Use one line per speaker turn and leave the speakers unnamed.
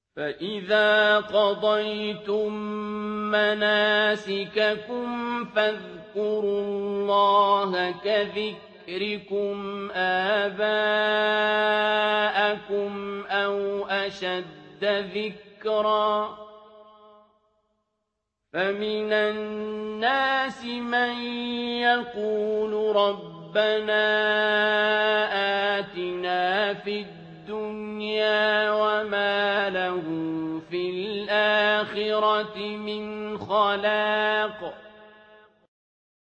فإذا قضيتم مناسككم فاذكروا الله كذكركم آباءكم أو أشد ذكرًا فمن الناس من يقول ربنا آتنا في الدنيا وما له في الآخرة من خلاق